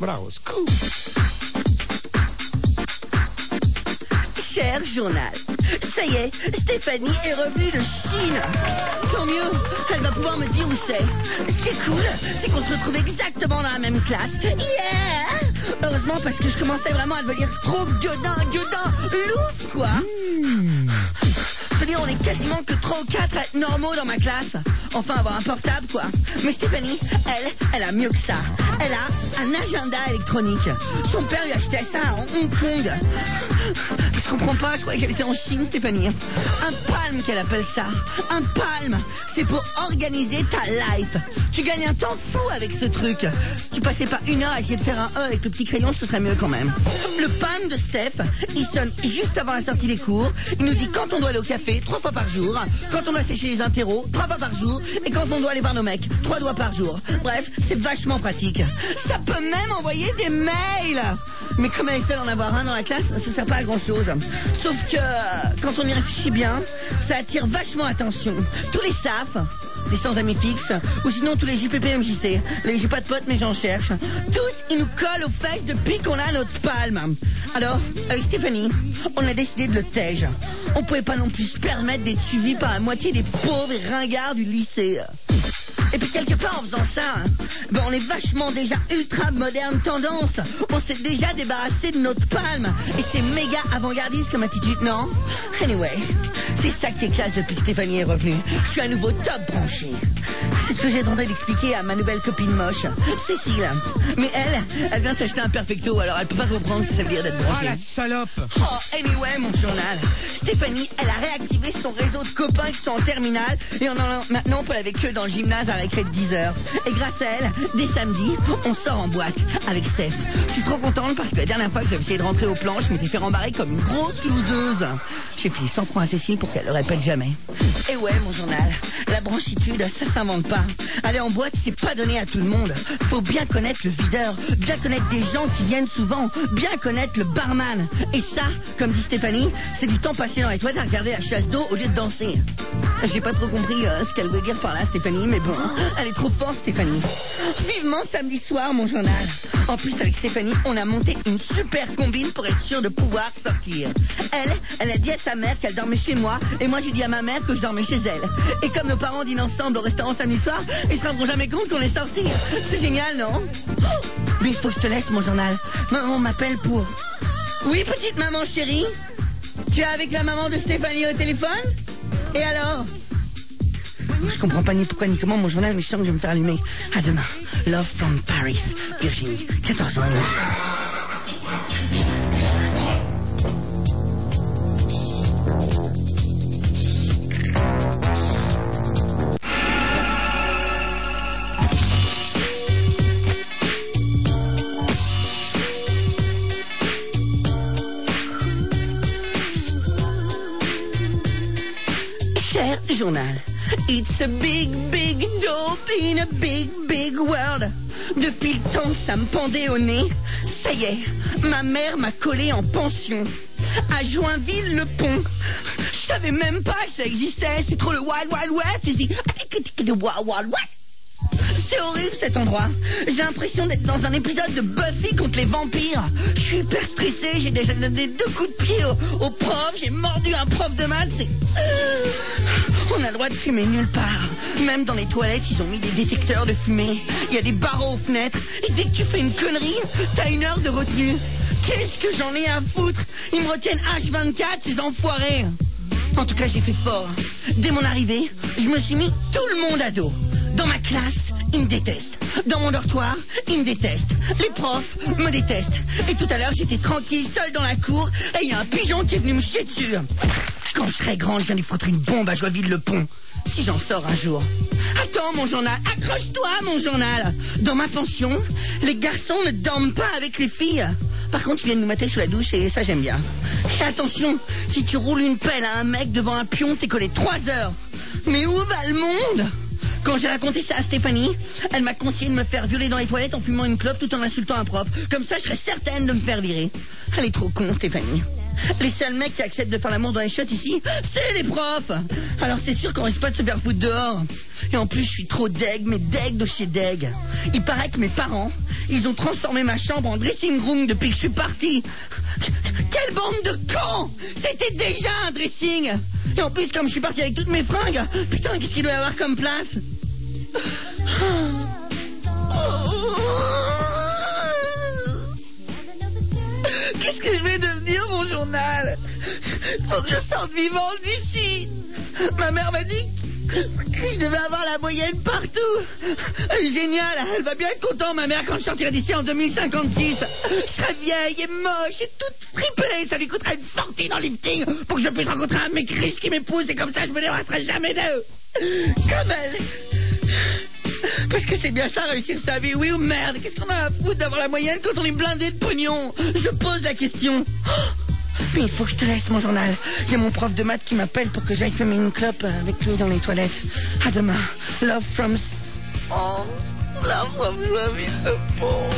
Bravo, scoop. Cher journal, ça y est, Stéphanie est revenue de Chine. Tant mieux, elle va pouvoir me dire où c'est. Ce qui est cool, c'est qu'on se retrouve exactement dans la même classe. Yeah! Heureusement, parce que je commençais vraiment à devenir trop gueudin, louf, quoi. Je veux dire, on est quasiment que 3 ou 4 à être normaux dans ma classe. Enfin, avoir un portable, quoi. Mais Stéphanie, elle a mieux que ça. Elle a un agenda électronique. Son père lui achetait ça à Hong Kong. Je comprends pas, je croyais qu'elle était en Chine, Stéphanie. Un palm qu'elle appelle ça. Un palm, c'est pour organiser ta life. Tu gagnes un temps fou avec ce truc. Si tu passais pas 1 heure à essayer de faire un E avec le petit crayon, ce serait mieux quand même. Le palm de Steph, il sonne juste avant la sortie des cours. Il nous dit quand on doit aller au café, 3 fois par jour. Quand on doit sécher les interros, 3 fois par jour. Et quand on doit aller voir nos mecs, 3 doigts par jour. Bref, c'est vachement pratique. Ça peut même envoyer des mails. Mais comme elle est seule en avoir un dans la classe, ça sert pas à grand chose. Sauf que, quand on y réfléchit bien, ça attire vachement attention. Tous les SAF, les sans amis fixes, ou sinon tous les JPP-MJC, les j'ai pas de potes mais j'en cherche. Tous, ils nous collent aux fesses depuis qu'on a notre palme. Alors, avec Stéphanie, on a décidé de le tège. On pouvait pas non plus se permettre d'être suivis par la moitié des pauvres et ringards du lycée. Et puis quelque part en faisant ça, on est vachement déjà ultra moderne tendance. On s'est déjà débarrassé de notre palme. Et c'est méga avant-gardiste comme attitude, non? Anyway, c'est ça qui est classe depuis que Stéphanie est revenue. Je suis à nouveau top branché. C'est ce que j'ai tenté d'expliquer à ma nouvelle copine moche, Cécile. Mais elle vient de s'acheter un perfecto, alors elle peut pas comprendre ce que ça veut dire d'être branchée. Oh la salope! Oh, anyway, mon journal. Stéphanie, elle a réactivé son réseau de copains qui sont en terminale et maintenant on peut aller avec eux dans le gymnase à récré de 10h. Et grâce à elle, dès samedi, on sort en boîte avec Steph. Je suis trop contente parce que la dernière fois que j'avais essayé de rentrer aux planches, je m'étais fait rembarrer comme une grosse loseuse. J'ai filé 100 francs à Cécile pour qu'elle le répète jamais. Et ouais, mon journal, la branchitude, ça s'invente pas. Aller en boîte, c'est pas donné à tout le monde. Faut bien connaître le videur, bien connaître des gens qui viennent souvent, bien connaître le barman. Et ça, comme dit Stéphanie, c'est du temps passé dans les toilettes à regarder la chasse d'eau au lieu de danser. J'ai pas trop compris ce qu'elle veut dire par là, Stéphanie, mais bon, elle est trop forte, Stéphanie. Vivement samedi soir, mon journal. En plus, avec Stéphanie, on a monté une super combine pour être sûr de pouvoir sortir. Elle a dit à sa mère qu'elle dormait chez moi, et moi j'ai dit à ma mère que je dormais chez elle. Et comme nos parents dînent ensemble au restaurant samedi soir, ils se rendront jamais compte qu'on est sortis. C'est génial, non? Mais il faut que je te laisse, mon journal. Maman m'appelle pour... Oui, petite maman chérie? Tu es avec la maman de Stéphanie au téléphone? Et alors? Je comprends pas ni pourquoi ni comment mon journal, mais je sens que je vais me faire allumer. À demain. Love from Paris. Virginie, 14 ans. Cher journal, it's a big, big dope in a big, big world. Depuis le temps que ça me pendait au nez, ça y est, ma mère m'a collé en pension. À Joinville-le-Pont. Je savais même pas que ça existait, c'est trop le Wild Wild West ici. Wild Wild West. C'est horrible cet endroit. J'ai l'impression d'être dans un épisode de Buffy contre les vampires. Je suis hyper stressé, j'ai déjà donné 2 coups de pied au prof, j'ai mordu un prof de maths, c'est... On a le droit de fumer nulle part. Même dans les toilettes, ils ont mis des détecteurs de fumée. Il y a des barreaux aux fenêtres. Et dès que tu fais une connerie, t'as 1 heure de retenue. Qu'est-ce que j'en ai à foutre? Ils me retiennent H24, ces enfoirés. En tout cas, j'ai fait fort. Dès mon arrivée, je me suis mis tout le monde à dos. Dans ma classe, ils me détestent. Dans mon dortoir, ils me détestent. Les profs me détestent. Et tout à l'heure, j'étais tranquille, seul dans la cour, et il y a un pigeon qui est venu me chier dessus. Quand je serai grande, je viens lui foutre une bombe à Joinville-le-Pont. Si j'en sors un jour. Attends, mon journal, accroche-toi, mon journal. Dans ma pension, les garçons ne dorment pas avec les filles. Par contre, ils viennent nous mater sous la douche et ça, j'aime bien. Et attention, si tu roules une pelle à un mec devant un pion, t'es collé 3 heures. Mais où va le monde? Quand j'ai raconté ça à Stéphanie, elle m'a conseillé de me faire violer dans les toilettes en fumant une clope tout en insultant un prof. Comme ça, je serais certaine de me faire virer. Elle est trop con, Stéphanie. Les seuls mecs qui acceptent de faire l'amour dans les shots ici, c'est les profs. Alors c'est sûr qu'on risque pas de se faire foutre dehors. Et en plus, je suis trop deg, mais deg de chez deg. Il paraît que mes parents, Ils ont transformé ma chambre en dressing room depuis que je suis parti. Quelle bande de cons! C'était déjà un dressing. Et en plus, comme je suis parti avec toutes mes fringues, putain, qu'est-ce qu'il doit y avoir comme place? Qu'est-ce que je vais devenir, mon journal? Faut que je sorte vivante d'ici. Ma mère m'a dit que je devais avoir la moyenne partout. Génial, elle va bien être contente, ma mère, quand je sortirai d'ici en 2056. Je serai vieille et moche et toute fripelée. Ça lui coûtera une fortune en lifting pour que je puisse rencontrer un mec riche qui m'épouse, et comme ça je me débarrasserai jamais d'eux. Comme elle. Parce que c'est bien ça, réussir sa vie, oui ou merde? Qu'est-ce qu'on a à foutre d'avoir la moyenne quand on est blindé de pognon? Je pose la question. Mais il faut que je te laisse, mon journal. Il y a mon prof de maths qui m'appelle pour que j'aille fumer une clope avec lui dans les toilettes. À demain. Love from... Oh, love from love is the ball.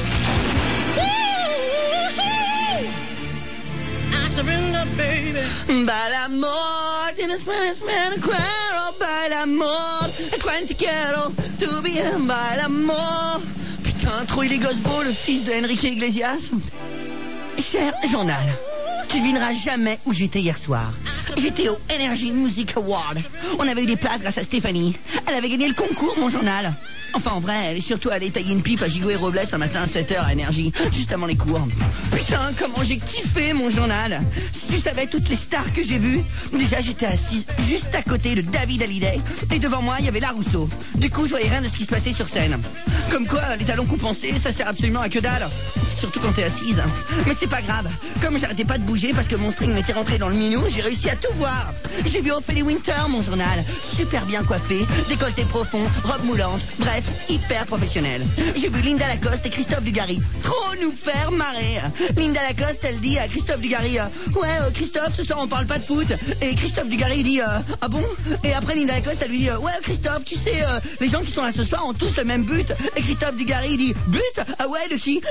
I surrender, baby. Bailamos, tienes me quiero. Bailamos, cuánto quiero. Tu bien, bailamos. Putain, trop il est Gosbo, le fils de Enrique Iglesias. Cher journal, tu devineras jamais où j'étais hier soir. J'étais au Energy Music Award. On avait eu des places grâce à Stéphanie. Elle avait gagné le concours, mon journal. Enfin, en vrai, elle est surtout allée tailler une pipe à Gigo et Robles un matin à 7h à Énergie, juste avant les cours. Putain, comment j'ai kiffé, mon journal. Si tu savais toutes les stars que j'ai vues. Déjà, j'étais assise juste à côté de David Hallyday. Et devant moi, il y avait La Rousseau. Du coup, je voyais rien de ce qui se passait sur scène. Comme quoi, les talons compensés, ça sert absolument à que dalle. Surtout quand t'es assise. Mais c'est pas grave. Comme j'arrêtais pas de bouger parce que mon string m'était rentré dans le minou, j'ai réussi à tout voir. J'ai vu Ophélie Winter, mon journal. Super bien coiffée, décolleté profond, robe moulante. Bref, hyper professionnel. J'ai vu Linda Lacoste et Christophe Dugarry. Trop nous faire marrer. Linda Lacoste, elle dit à Christophe Dugarry, ouais, Christophe, ce soir on parle pas de foot. Et Christophe Dugarry dit, ah bon? Et après Linda Lacoste, elle lui dit, ouais, Christophe, tu sais, les gens qui sont là ce soir ont tous le même but. Et Christophe Dugarry dit, but? Ah ouais, de qui?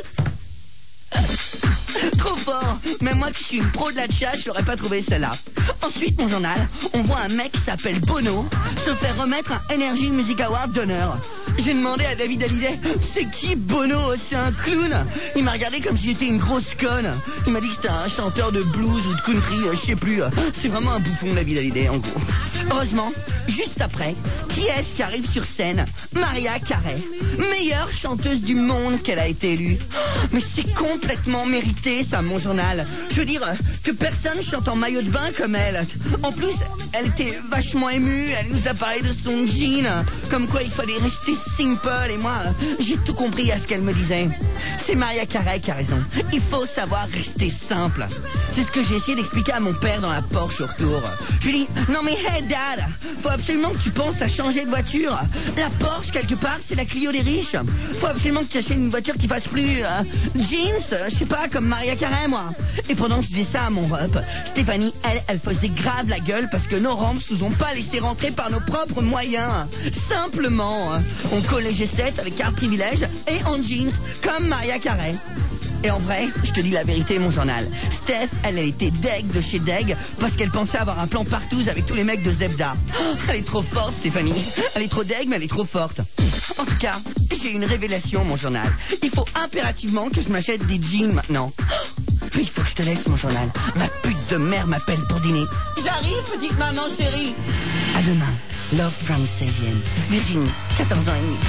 Trop fort. Même moi qui suis une pro de la tchat, je l'aurais pas trouvé celle-là. Ensuite, mon journal, on voit un mec qui s'appelle Bono se faire remettre un Energy Music Award d'honneur. J'ai demandé à David Hallyday, c'est qui Bono? C'est un clown? Il m'a regardé comme si j'étais une grosse conne. Il m'a dit que c'était un chanteur de blues ou de country, je sais plus. C'est vraiment un bouffon, David Hallyday, en gros. Heureusement, juste après, qui est-ce qui arrive sur scène? Mariah Carey, meilleure chanteuse du monde qu'elle a été élue. Mais c'est complètement mérité, ça, mon journal. Je veux dire que personne chante en maillot de bain comme elle. En plus, elle était vachement émue. Elle nous a parlé de son jean, comme quoi il fallait rester simple. Et moi, j'ai tout compris à ce qu'elle me disait. C'est Mariah Carey qui a raison. Il faut savoir rester simple. C'est ce que j'ai essayé d'expliquer à mon père dans la Porsche au retour. Je lui dis, non mais hey dad, faut absolument que tu penses à changer de voiture. La Porsche, quelque part, c'est la Clio des riches. Faut absolument que tu achètes une voiture qui fasse plus jeans, je sais pas, comme Mariah Carey, moi. Et pendant que je disais ça à mon rep, Stéphanie, elle faisait grave la gueule parce que nos ramps nous ont pas laissé rentrer par nos propres moyens. Simplement, on colle les G7 avec carte privilège et en jeans, comme Mariah Carey. Et en vrai, je te dis la vérité, mon journal. Steph, elle a été deg de chez deg parce qu'elle pensait avoir un plan partouze avec tous les mecs de Zebda. Elle est trop forte, Stéphanie. Elle est trop deg, mais elle est trop forte. En tout cas, j'ai une révélation, mon journal. Il faut impérativement que je m'achète des jeans maintenant. Mais il faut que je te laisse, mon journal. Ma pute de mère m'appelle pour dîner. J'arrive, petite maman chérie. À demain. Love from 16e. Virginie, 14 ans et demi.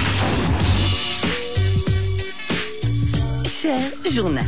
Cher journal.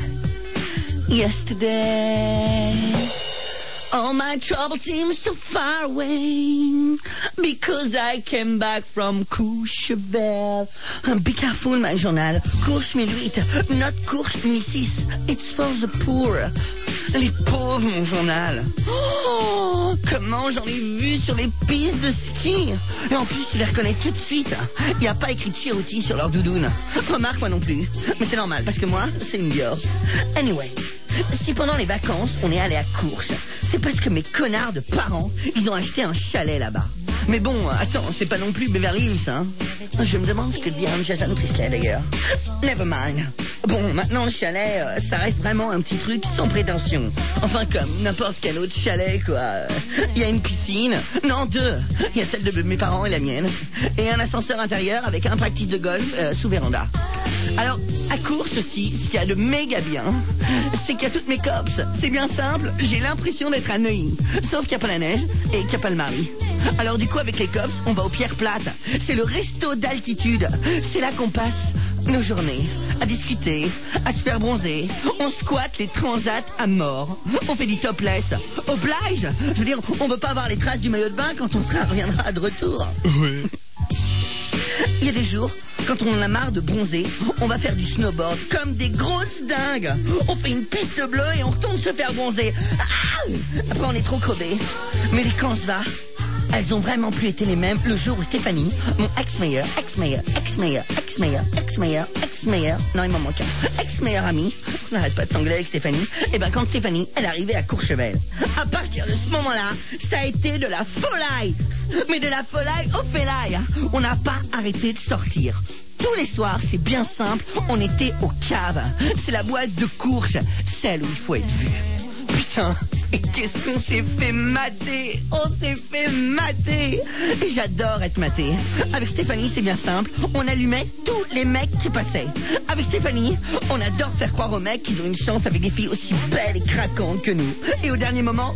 Yesterday, all my trouble seems so far away because I came back from Courchevel. Be careful, my journal. Courche 1008, not Courche 1006. It's for the poor. Les pauvres, mon journal. Oh, comment j'en ai vu sur les pistes de ski. Et en plus, tu les reconnais tout de suite. Il n'y a pas écrit Cherokee sur leur doudoune. Remarque, moi non plus. Mais c'est normal, parce que moi, c'est une Dior. Anyway, si pendant les vacances, on est allé à Courche, c'est parce que mes connards de parents, ils ont acheté un chalet là-bas. Mais bon, attends, c'est pas non plus Beverly Hills, hein. Je me demande ce que devient Jason Priestley, d'ailleurs. Never mind. Bon, maintenant le chalet, ça reste vraiment un petit truc sans prétention. Enfin, comme n'importe quel autre chalet, quoi. Il y a une piscine. Non, deux. Il y a celle de mes parents et la mienne. Et un ascenseur intérieur avec un practice de golf sous véranda. Alors, À Courche aussi, ce qu'il y a de méga bien, c'est qu'il y a toutes mes cops. C'est bien simple, j'ai l'impression d'être à Neuilly. Sauf qu'il n'y a pas la neige et qu'il n'y a pas le mari. Alors du coup, avec les cops, on va aux Pierres Plates. C'est le resto d'altitude. C'est là qu'on passe nos journées à discuter, à se faire bronzer. On squatte les transats à mort. On fait du topless. Oblige. Je veux dire, on veut pas avoir les traces du maillot de bain quand on reviendra de retour. Oui. Il y a des jours, quand on en a marre de bronzer, on va faire du snowboard comme des grosses dingues. On fait une piste bleue et on retourne se faire bronzer. Ah! Après, on est trop crevés. Mais les camps se va. Elles ont vraiment plus été les mêmes le jour où Stéphanie, mon ex-meilleur, non il m'en manque un, ex-meilleur ami, on n'arrête pas de s'engueuler avec Stéphanie, et ben quand Stéphanie, elle arrivait à Courchevel, à partir de ce moment-là, ça a été de la folie, mais de la folie au félaille, on n'a pas arrêté de sortir. Tous les soirs, c'est bien simple, on était au cave, c'est la boîte de Courche, celle où il faut être vu. Putain, et qu'est-ce qu'on s'est fait mater. On s'est fait mater. Et j'adore être maté. Avec Stéphanie, c'est bien simple. On allumait tous les mecs qui passaient. Avec Stéphanie, on adore faire croire aux mecs qu'ils ont une chance avec des filles aussi belles et craquantes que nous. Et au dernier moment,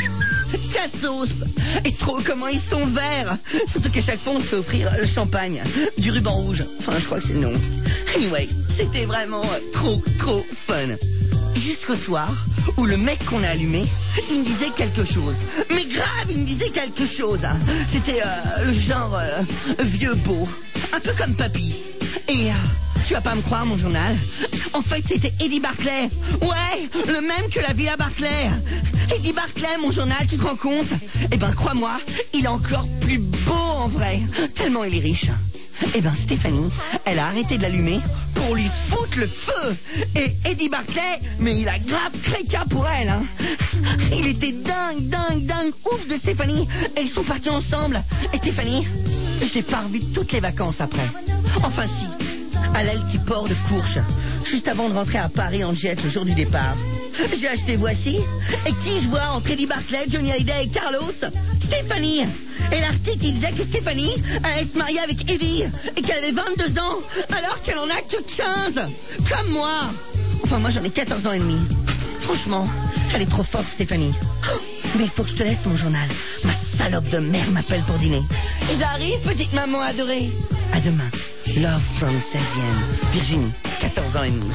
cassos. Et trop comment ils sont verts. Surtout qu'à chaque fois, on se fait offrir le champagne, du ruban rouge. Enfin, je crois que c'est le nom. Anyway, c'était vraiment trop fun. Jusqu'au soir où le mec qu'on a allumé, il me disait quelque chose. Mais grave, il me disait quelque chose. C'était le genre vieux beau, un peu comme papy. Et tu vas pas me croire, mon journal. En fait, c'était Eddie Barclay. Ouais, le même que la Villa Barclay. Eddie Barclay, mon journal, tu te rends compte? Eh ben, crois-moi, il est encore plus beau en vrai, tellement il est riche. Eh ben Stéphanie, elle a arrêté de l'allumer pour lui foutre le feu. Et Eddie Barclay, mais il a grave créca pour elle, hein. Il était dingue, ouf de Stéphanie. Et ils sont partis ensemble. Et Stéphanie, je l'ai pas revue toutes les vacances après. Enfin si, à l'altiport de Courche, juste avant de rentrer à Paris en jet le jour du départ. J'ai acheté Voici. Et qui je vois entre Eddie Barclay, Johnny Hallyday et Carlos? Stéphanie. Et l'article, il disait que Stéphanie allait se marier avec Evie et qu'elle avait 22 ans alors qu'elle en a que 15. Comme moi. Enfin, moi, j'en ai 14 ans et demi. Franchement, elle est trop forte, Stéphanie. Mais il faut que je te laisse, mon journal. Ma salope de mère m'appelle pour dîner. J'arrive, petite maman adorée. À demain. Love from 16e. Virginie, 14 ans et demi.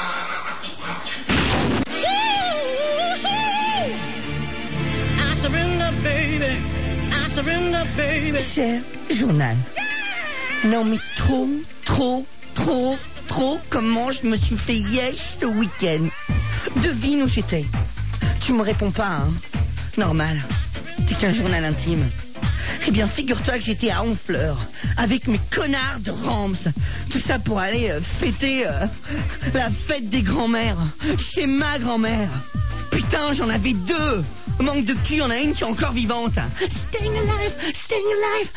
Cher journal. Non mais trop, comment je me suis fait yesh ce week-end. Devine où j'étais. Tu me réponds pas, hein. Normal, t'es qu'un journal intime. Eh bien, figure-toi que j'étais à Honfleur avec mes connards de Rams. Tout ça pour aller fêter la fête des grands-mères chez ma grand-mère. Putain, j'en avais 2. Manque de cul, on a une qui est encore vivante. Staying alive,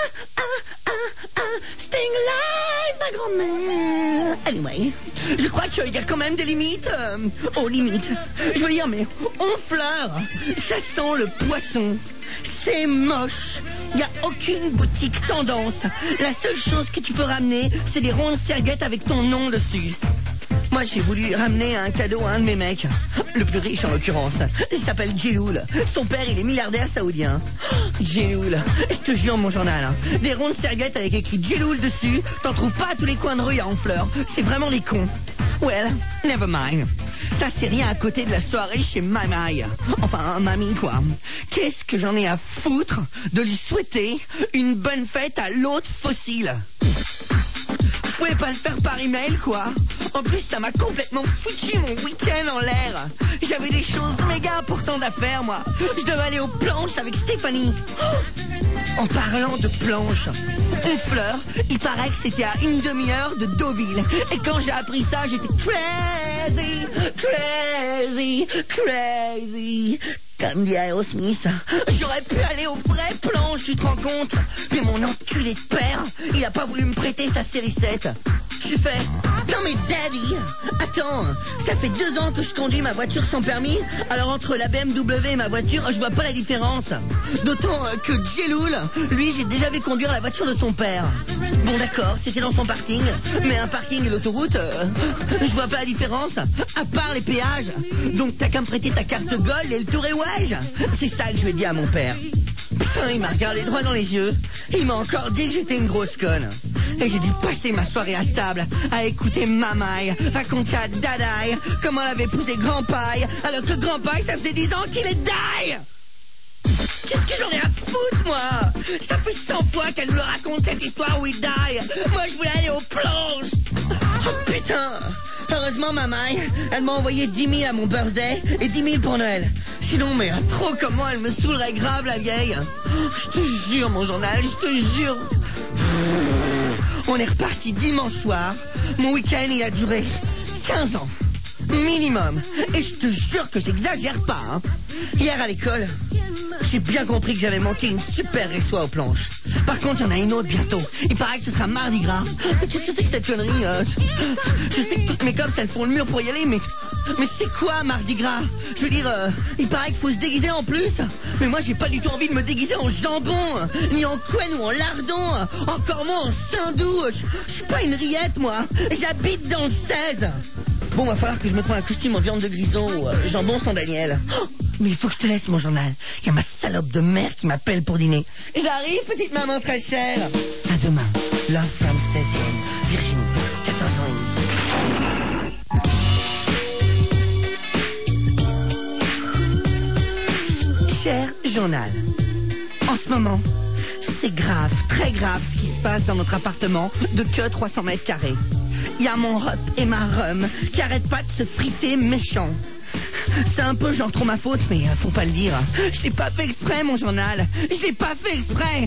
staying alive, ma grand-mère. Anyway, je crois qu'il y a quand même des limites. Aux limites. Je veux dire, mais Honfleur, ça sent le poisson. C'est moche. Il n'y a aucune boutique tendance. La seule chose que tu peux ramener, c'est des rondes serviettes avec ton nom dessus. Moi, j'ai voulu ramener un cadeau à un de mes mecs. Le plus riche, en l'occurrence. Il s'appelle Djeloul. Son père, il est milliardaire saoudien. Djeloul. Je te jure, mon journal. Hein. Des rondes serviettes avec écrit Djeloul dessus. T'en trouves pas à tous les coins de rue à Honfleur. C'est vraiment des cons. Well, never mind. Ça, c'est rien à côté de la soirée chez Mamie. Enfin, mamie, quoi. Qu'est-ce que j'en ai à foutre de lui souhaiter une bonne fête à l'autre fossile? Je pouvais pas le faire par email, quoi. En plus, ça m'a complètement foutu mon week-end en l'air. J'avais des choses méga importantes à faire, moi. Je devais aller aux planches avec Stéphanie. En parlant de planches, Honfleur, il paraît que c'était à une demi-heure de Deauville. Et quand j'ai appris ça, j'étais crazy. Comme dit Aerosmith, j'aurais pu aller aux vraies planches, tu te rends compte? Mais mon enculé de père, il a pas voulu me prêter sa série 7. Je suis fait. Non mais Daddy, attends, ça fait 2 ans que je conduis ma voiture sans permis, alors entre la BMW et ma voiture, je vois pas la différence. D'autant que Jeloul, lui, j'ai déjà vu conduire la voiture de son père. Bon d'accord, c'était dans son parking, mais un parking et l'autoroute, je vois pas la différence, à part les péages. Donc t'as qu'à me prêter ta carte Gold et le tour et ouais. C'est ça que je vais dire à mon père. Putain, il m'a regardé droit dans les yeux. Il m'a encore dit que j'étais une grosse conne. Et j'ai dû passer ma soirée à table à écouter Mamaï raconter à Dadaï comment elle avait épousé Grandpaï, alors que Grandpaï, ça faisait 10 ans qu'il est die. Qu'est-ce que j'en ai à foutre, moi? Ça fait 100 fois qu'elle nous le raconte, cette histoire où il die. Moi, je voulais aller aux planches. Oh putain. Heureusement, Mamaï, elle m'a envoyé 10 000 à mon birthday et 10 000 pour Noël. Sinon, mais trop comment elle me saoulerait grave, la vieille. Je te jure, mon journal, je te jure. On est reparti dimanche soir. Mon week-end, il a duré 15 ans. Minimum. Et je te jure que j'exagère pas, hein. Hier à l'école, j'ai bien compris que j'avais manqué une super réçoit aux planches. Par contre, il y en a une autre bientôt. Il paraît que ce sera Mardi Gras. Qu'est-ce que c'est que cette connerie? Je sais que toutes mes copines, elles font le mur pour y aller, mais c'est quoi Mardi Gras? Je veux dire, il paraît qu'il faut se déguiser en plus. Mais moi, j'ai pas du tout envie de me déguiser en jambon, ni en couenne ou en lardon, encore moins en saindoux. Je suis pas une rillette, moi. J'habite dans le 16. Bon, va falloir que je me prenne un costume en viande de grison ou jambon sans Daniel. Oh, mais il faut que je te laisse, mon journal. Il y a ma salope de mère qui m'appelle pour dîner. J'arrive, petite maman très chère. À demain. Love from 16e. Virginie, 14 ans et demi. Cher journal, en ce moment, c'est grave, très grave ce qui se passe dans notre appartement de que 300 mètres carrés. Il y a mon rep et ma rhum qui arrêtent pas de se friter méchant. C'est un peu genre trop ma faute, mais faut pas le dire. Je l'ai pas fait exprès, mon journal. Je l'ai pas fait exprès.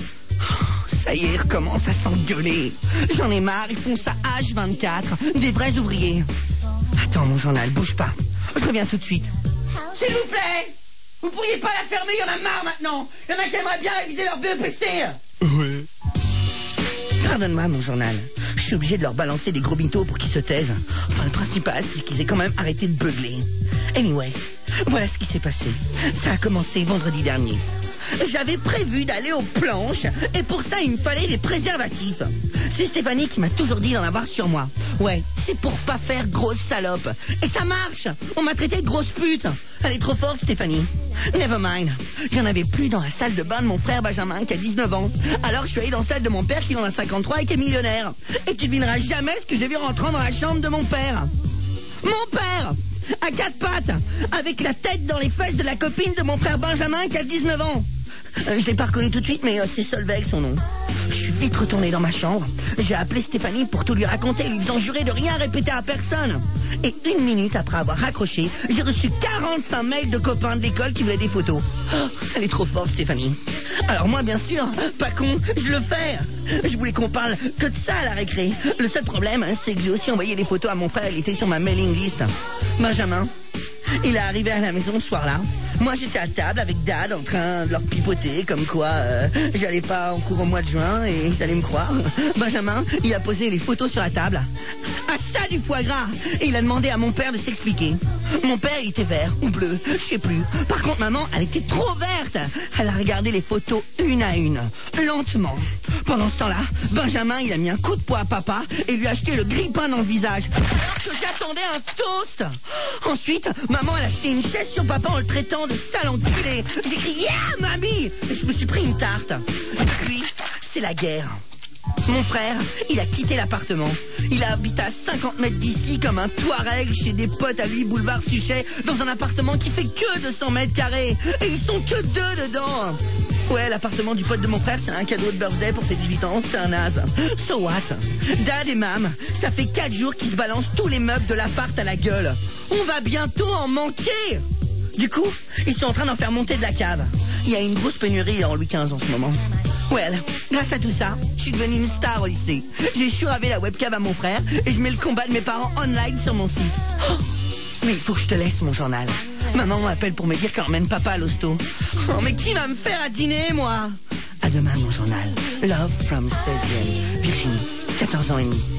Ça y est, ils recommencent à s'engueuler. J'en ai marre, ils font ça H24. Des vrais ouvriers. Attends, mon journal, bouge pas. Je reviens tout de suite. S'il vous plaît, vous pourriez pas la fermer, il y en a marre maintenant. Il y en a qui aimeraient bien réviser leur BEPC. Ouais. Pardonne-moi, mon journal. Je suis obligé de leur balancer des gros mythos pour qu'ils se taisent. Enfin, le principal, c'est qu'ils aient quand même arrêté de beugler. Anyway, voilà ce qui s'est passé. Ça a commencé vendredi dernier. J'avais prévu d'aller aux planches et pour ça, il me fallait des préservatifs. C'est Stéphanie qui m'a toujours dit d'en avoir sur moi. Ouais, c'est pour pas faire grosse salope. Et ça marche. On m'a traité de grosse pute. Elle est trop forte, Stéphanie. Never mind. J'en avais plus dans la salle de bain de mon frère Benjamin qui a 19 ans. Alors je suis allé dans celle de mon père qui en a 53 et qui est millionnaire. Et tu devineras jamais ce que j'ai vu rentrant dans la chambre de mon père. Mon père, à 4 pattes, avec la tête dans les fesses de la copine de mon frère Benjamin qui a 19 ans. Je l'ai pas reconnu tout de suite, mais c'est Solveig son nom. Je suis vite retourné dans ma chambre. J'ai appelé Stéphanie pour tout lui raconter, lui faisant jurer de rien répéter à personne. Et 1 minute après avoir raccroché, j'ai reçu 45 mails de copains de l'école qui voulaient des photos. Oh, elle est trop forte, Stéphanie. Alors moi, bien sûr, pas con, je le fais. Je voulais qu'on parle que de ça à la récré. Le seul problème, c'est que j'ai aussi envoyé des photos à mon frère. Il était sur ma mailing list. Benjamin, il est arrivé à la maison ce soir-là. Moi, j'étais à table avec Dad en train de leur pipoter comme quoi j'allais pas en cours au mois de juin et ils allaient me croire. Benjamin, il a posé les photos sur la table. Ah, ça, du foie gras. Et il a demandé à mon père de s'expliquer. Mon père, il était vert ou bleu, je sais plus. Par contre, maman, elle était trop verte. Elle a regardé les photos une à une, lentement. Pendant ce temps-là, Benjamin, il a mis un coup de poing à papa et lui a acheté le grille-pain dans le visage. Alors que j'attendais un toast. Ensuite, maman, elle a acheté une chaise sur papa en le traitant de sale enculé. J'ai crié « Yeah, mamie !» Et je me suis pris une tarte. Et puis, c'est la guerre. Mon frère, il a quitté l'appartement. Il habite à 50 mètres d'ici comme un Touareg chez des potes à lui, boulevard Suchet, dans un appartement qui fait que 200 mètres carrés. Et ils sont que 2 dedans. Ouais, l'appartement du pote de mon frère, c'est un cadeau de birthday pour ses 18 ans, c'est un naze. So what? Dad et Mam, ça fait 4 jours qu'ils se balancent tous les meubles de l'appart à la gueule. On va bientôt en manquer. Du coup, ils sont en train d'en faire monter de la cave. Il y a une grosse pénurie en Louis XV en ce moment. Well, grâce à tout ça, je suis devenue une star au lycée. J'ai churavé la webcam à mon frère et je mets le combat de mes parents online sur mon site. Oh, mais il faut que je te laisse, mon journal. Maman m'appelle pour me dire qu'elle emmène papa à l'hosto. Oh, mais qui va me faire à dîner, moi? À demain, mon journal. Love from 16e. Virginie, 14 ans et demi.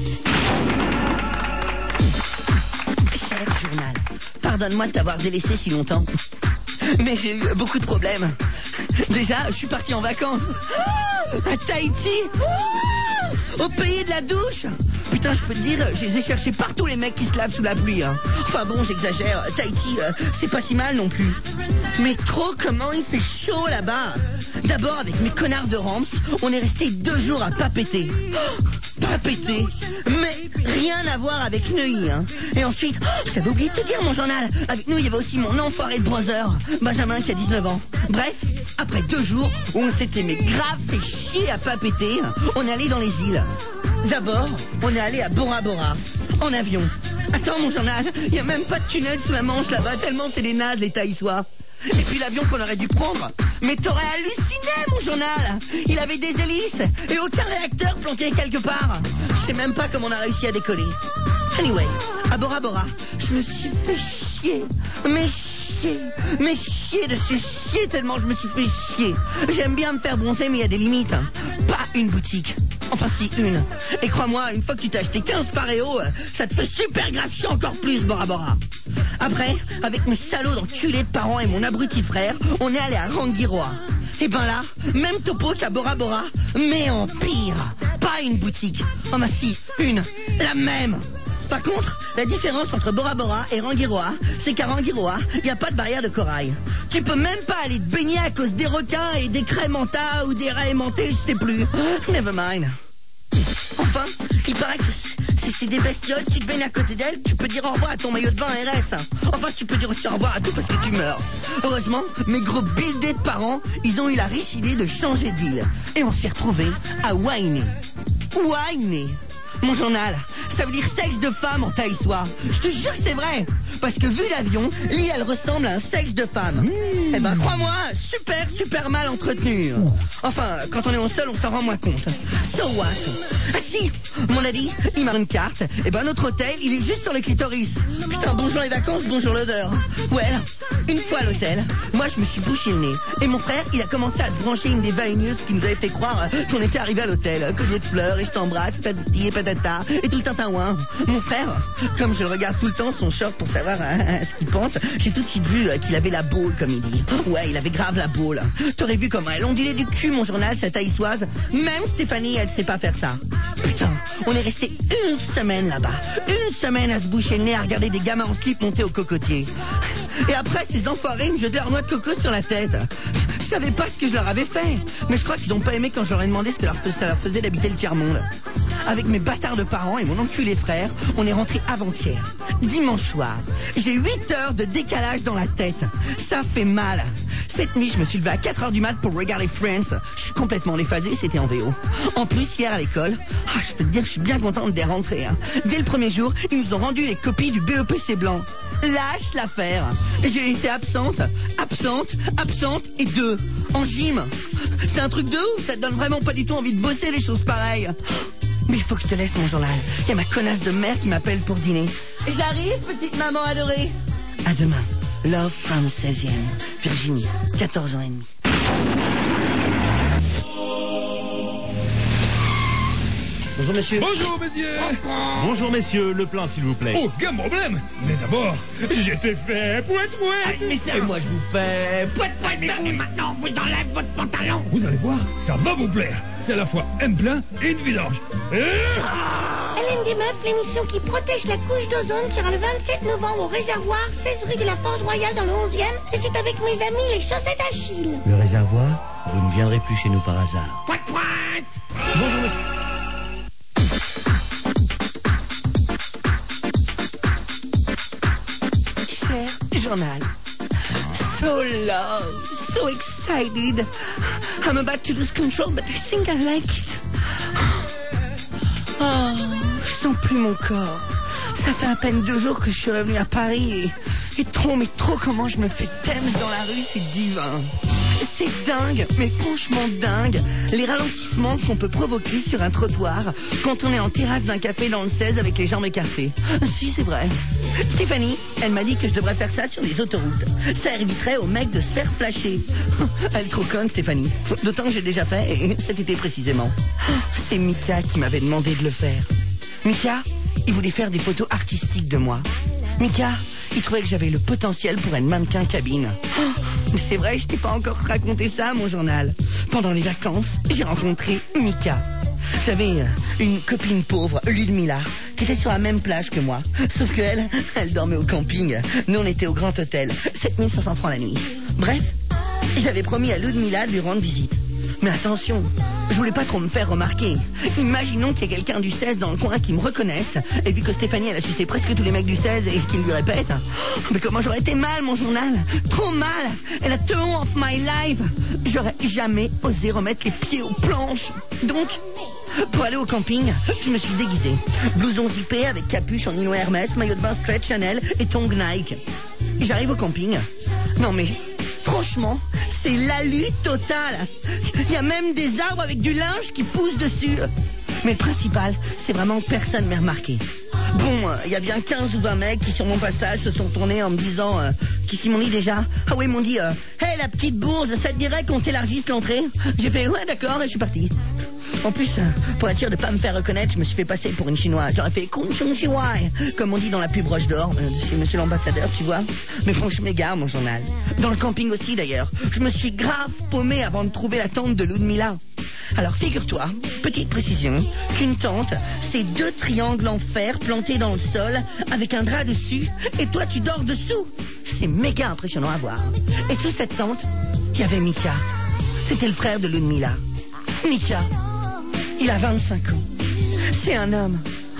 Cher journal, pardonne-moi de t'avoir délaissé si longtemps. Mais j'ai eu beaucoup de problèmes. Déjà, je suis parti en vacances. À Tahiti. Au pays de la douche. Putain, je peux te dire, je les ai cherchés partout, les mecs qui se lavent sous la pluie. Enfin bon, j'exagère. Tahiti, c'est pas si mal non plus. Mais trop comment il fait chaud là-bas. D'abord, avec mes connards de Ramps, on est resté 2 jours à pas péter. Pas péter. Mais rien à voir avec Neuilly. Et ensuite, j'avais oublié de te dire mon journal. Avec nous, il y avait aussi mon enfoiré de brother, Benjamin, qui a 19 ans. Bref, après 2 jours où on s'était mais grave fait chier à pas péter, on est allé dans les îles. D'abord, on est allé à Bora Bora, en avion. Attends mon journal, il n'y a même pas de tunnel sous la Manche là-bas, tellement c'est des nazes les Thaïsois. Et puis l'avion qu'on aurait dû prendre, mais t'aurais halluciné mon journal. Il avait des hélices et aucun réacteur planqué quelque part. Je sais même pas comment on a réussi à décoller. Anyway, à Bora Bora, je me suis fait chier. Mais chier de chez chier tellement je me suis fait chier. J'aime bien me faire bronzer mais il y a des limites. Pas une boutique. Enfin si, une. Et crois-moi, une fois que tu t'as acheté 15 paréos, ça te fait super grave chier encore plus, Bora Bora. Après, avec mes salauds d'enculés de parents et mon abruti de frère, on est allé à Rangiroa. Et ben là, même topo qu'à Bora Bora, mais en pire. Pas une boutique. Oh bah si, une. La même. Par contre, la différence entre Bora Bora et Rangiroa, c'est qu'à Rangiroa, il n'y a pas de barrière de corail. Tu peux même pas aller te baigner à cause des requins et des craies manta ou des raies aimantées, je sais plus. Never mind. Enfin, il paraît que si c'est des bestioles, si tu te baignes à côté d'elles, tu peux dire au revoir à ton maillot de bain RS. Enfin, tu peux dire aussi au revoir à tout parce que tu meurs. Heureusement, mes gros bildés de parents, ils ont eu la riche idée de changer d'île. Et on s'est retrouvés à Wainé. Wainé. Mon journal, ça veut dire sexe de femme en thaïsois. Je te jure que c'est vrai. Parce que vu l'avion, l'île elle ressemble à un sexe de femme. Eh ben crois-moi, super mal entretenu. Enfin, quand on est au sol, on s'en rend moins compte. So what? Ah si, mon daddy, il m'a une carte. Eh ben notre hôtel, il est juste sur le clitoris. Putain, bonjour les vacances, bonjour l'odeur. Well, une fois à l'hôtel, moi je me suis bouché le nez. Et mon frère, il a commencé à se brancher une des vaineuses qui nous avait fait croire qu'on était arrivé à l'hôtel. Collier de fleurs, et je t'embrasse, patati et patata, et tout le tintaouin. Mon frère, comme je regarde tout le temps son short pour savoir ce qu'il pense, j'ai tout de suite vu qu'il avait la boule, comme il dit. Ouais, il avait grave la boule. T'aurais vu comment elle ondulait du cul, mon journal, cette haïssoise. Même Stéphanie, elle sait pas faire ça. Putain, on est resté 1 semaine là-bas. 1 semaine à se boucher le nez, à regarder des gamins en slip monter au cocotier. Et après, ces enfoirés me jetaient leur noix de coco sur la tête. Je savais pas ce que je leur avais fait. Mais je crois qu'ils ont pas aimé quand je leur ai demandé ce que ça leur faisait d'habiter le tiers-monde. Avec mes bâtards de parents et mon enculé frère, on est rentré avant-hier. Dimanche soir. J'ai 8 heures de décalage dans la tête. Ça fait mal. Cette nuit, je me suis levé à 4 heures du mat pour regarder Friends. Je suis complètement déphasé, c'était en VO. En plus, hier à l'école, je peux te dire que je suis bien contente d'y rentrer. Dès le premier jour, ils nous ont rendu les copies du BEPC blanc. Lâche l'affaire. J'ai été absente et 2. En gym. C'est un truc de ouf, ça te donne vraiment pas du tout envie de bosser les choses pareilles. Mais il faut que je te laisse mon journal. Il y a ma connasse de mère qui m'appelle pour dîner. J'arrive, petite maman adorée. À demain. Love from 16e. Virginie, 14 ans et demi. Bonjour monsieur. Bonjour messieurs. Bonjour messieurs, le plein s'il vous plaît. Aucun problème. Mais d'abord, j'étais fait pouet. Mais c'est moi je vous fais pouet. Et maintenant, vous enlève votre pantalon. Vous allez voir, ça va vous plaire. C'est à la fois un plein et une vidange. Hélène des Meufs, l'émission qui protège la couche d'ozone, sera le 27 novembre au réservoir, 16 rue de la Forge Royale dans le 11e. Et c'est avec mes amis les chaussettes d'Achille. Le réservoir, vous ne viendrez plus chez nous par hasard. Pouet. Bonjour. Cher journal. So low, so excited. I'm about to lose control, but I think I like it. Oh, je sens plus mon corps. Ça fait à peine 2 jours que je suis revenu à Paris et trop comment je me fais Thames dans la rue, c'est divin. C'est dingue, mais franchement dingue, les ralentissements qu'on peut provoquer sur un trottoir quand on est en terrasse d'un café dans le 16 avec les jambes écartées. Si, c'est vrai. Stéphanie, elle m'a dit que je devrais faire ça sur les autoroutes. Ça éviterait aux mecs de se faire flasher. Elle est trop conne, Stéphanie. D'autant que j'ai déjà fait, et cet été précisément. C'est Mika qui m'avait demandé de le faire. Mika, il voulait faire des photos artistiques de moi. Mika, il trouvait que j'avais le potentiel pour être mannequin cabine. Mais c'est vrai, je t'ai pas encore raconté ça, mon journal. Pendant les vacances, j'ai rencontré Mika. J'avais une copine pauvre, Ludmila, qui était sur la même plage que moi. Sauf qu'elle, elle dormait au camping. Nous, on était au Grand Hôtel. 7500 francs la nuit. Bref, j'avais promis à Ludmila de lui rendre visite. Mais attention, je voulais pas trop me faire remarquer. Imaginons qu'il y ait quelqu'un du 16 dans le coin qui me reconnaisse, et vu que Stéphanie, elle a sucé presque tous les mecs du 16 et qu'il lui répète. Mais comment j'aurais été mal, mon journal. Trop mal. Elle a turn off my life. J'aurais jamais osé remettre les pieds aux planches. Donc, pour aller au camping, je me suis déguisé. Blouson zippé avec capuche en nylon Hermès, maillot de bain stretch Chanel et tongs Nike. J'arrive au camping. Non mais, franchement, c'est l'alu total. Il y a même des arbres avec du linge qui poussent dessus. Mais le principal, c'est vraiment que personne m'ait remarqué. Bon, il y a bien 15 ou 20 mecs qui sur mon passage se sont tournés en me disant... qu'est-ce qu'ils m'ont dit déjà? Ah oui, ils m'ont dit... Hey, la petite bourse, ça te dirait qu'on t'élargisse l'entrée? J'ai fait, ouais, d'accord, et je suis parti. En plus, pour être sûr de pas me faire reconnaître, je me suis fait passer pour une chinoise. J'aurais fait Kung Chung Chiwai, comme on dit dans la pub Roche d'Or, c'est monsieur l'ambassadeur, tu vois. Mais franchement, je m'égare, mon journal. Dans le camping aussi, d'ailleurs. Je me suis grave paumé avant de trouver la tente de Ludmila. Alors, figure-toi, petite précision, qu'une tente, c'est 2 triangles en fer plantés dans le sol, avec un drap dessus, et toi, tu dors dessous. C'est méga impressionnant à voir. Et sous cette tente, il y avait Mika. C'était le frère de Ludmila. Mika, il a 25 ans. C'est un homme.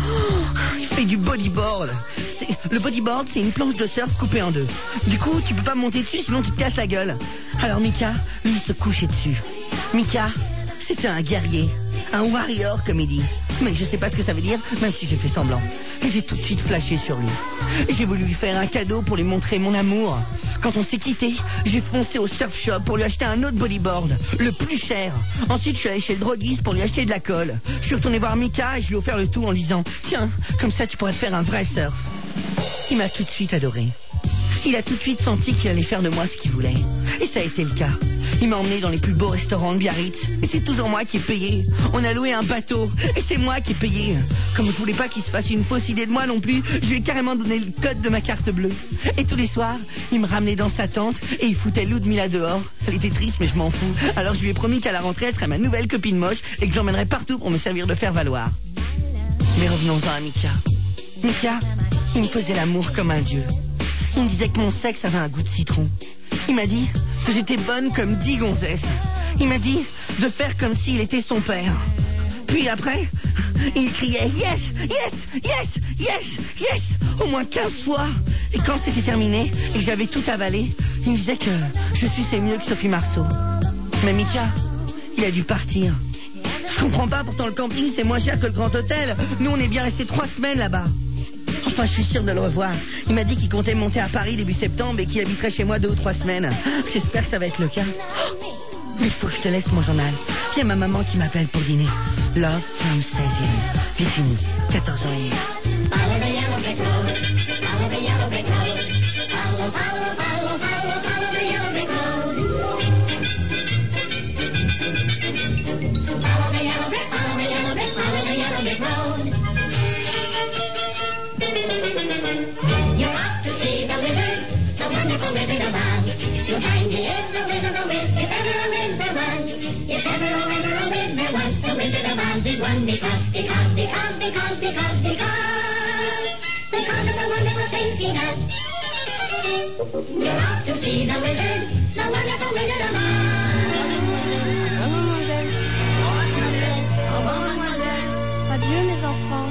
Il fait du bodyboard. Le bodyboard, c'est une planche de surf coupée en 2. Du coup, tu peux pas monter dessus, sinon tu te casses la gueule. Alors Mika, lui, se couchait dessus. Mika, c'était un guerrier. Un warrior, comme il dit. Mais je sais pas ce que ça veut dire, même si j'ai fait semblant. Et j'ai tout de suite flashé sur lui. J'ai voulu lui faire un cadeau pour lui montrer mon amour. Quand on s'est quitté, j'ai foncé au surf shop pour lui acheter un autre bodyboard, le plus cher. Ensuite, je suis allé chez le droguiste pour lui acheter de la colle. Je suis retourné voir Mika et je lui ai offert le tout en lui disant « Tiens, comme ça tu pourrais te faire un vrai surf. » Il m'a tout de suite adoré. Il a tout de suite senti qu'il allait faire de moi ce qu'il voulait. Et ça a été le cas. Il m'a emmené dans les plus beaux restaurants de Biarritz. Et c'est toujours moi qui ai payé. On a loué un bateau. Et c'est moi qui ai payé. Comme je voulais pas qu'il se fasse une fausse idée de moi non plus, je lui ai carrément donné le code de ma carte bleue. Et tous les soirs, il me ramenait dans sa tente et il foutait Ludmila dehors. Elle était triste, mais je m'en fous. Alors je lui ai promis qu'à la rentrée, elle serait ma nouvelle copine moche et que j'emmènerais partout pour me servir de faire valoir. Mais revenons-en à Mika. Mika, il me faisait l'amour comme un dieu. Il me disait que mon sexe avait un goût de citron. Il m'a dit que j'étais bonne comme 10 gonzesses. Il m'a dit de faire comme s'il était son père. Puis après, il criait « Yes, yes, yes, yes, yes !» au moins 15 fois. Et quand c'était terminé et que j'avais tout avalé, il me disait que je suçais mieux que Sophie Marceau. Mais Mika, il a dû partir. Je comprends pas, pourtant le camping c'est moins cher que le Grand Hôtel. Nous on est bien restés 3 semaines là-bas. Enfin, je suis sûre de le revoir. Il m'a dit qu'il comptait monter à Paris début septembre et qu'il habiterait chez moi 2 ou 3 semaines. J'espère que ça va être le cas. Mais il faut que je te laisse mon journal. Il y a ma maman qui m'appelle pour dîner. Love from 16e. Virginie, 14 ans et demi. Follow the yellow brick road. Follow the yellow brick road. Follow, follow, follow, follow, follow the yellow brick road. Follow the yellow brick, follow the yellow brick, follow the yellow brick road. You're off to see the wizard, the wonderful Wizard of Oz. You'll find he is a wizard, a whiz, if ever a whiz there was. If ever, oh, ever a whiz there was, the Wizard of Oz is one because of the wonderful things he does. You're off to see the wizard, the wonderful Wizard of Oz. Au revoir, mademoiselle. Au revoir, mademoiselle. Au revoir, mademoiselle. Adieu, mes enfants.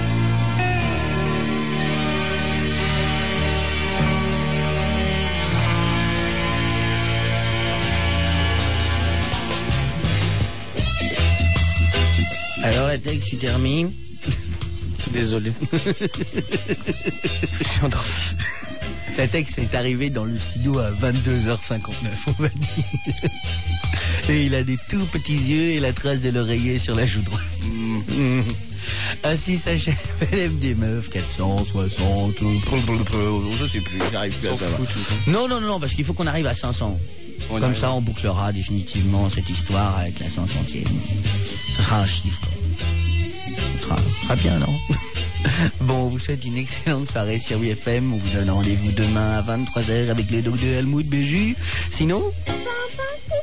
Alors la texte, tu termines. Désolé. Je suis endormi. La texte est arrivée dans le studio à 22h59, on va dire. Et il a des tout petits yeux et la trace de l'oreiller sur la joue droite. Ainsi s'achève LM des meufs 460. Je sais plus, j'arrive plus à savoir. Non, parce qu'il faut qu'on arrive à 500. Comme ça, on bouclera définitivement cette histoire avec la 500e. Ce sera un chiffre. Ce sera bien, non? Bon, on vous souhaite une excellente soirée sur WFM. On vous donne rendez-vous demain à 23h avec le docteur Helmut Béju. Sinon... Papa,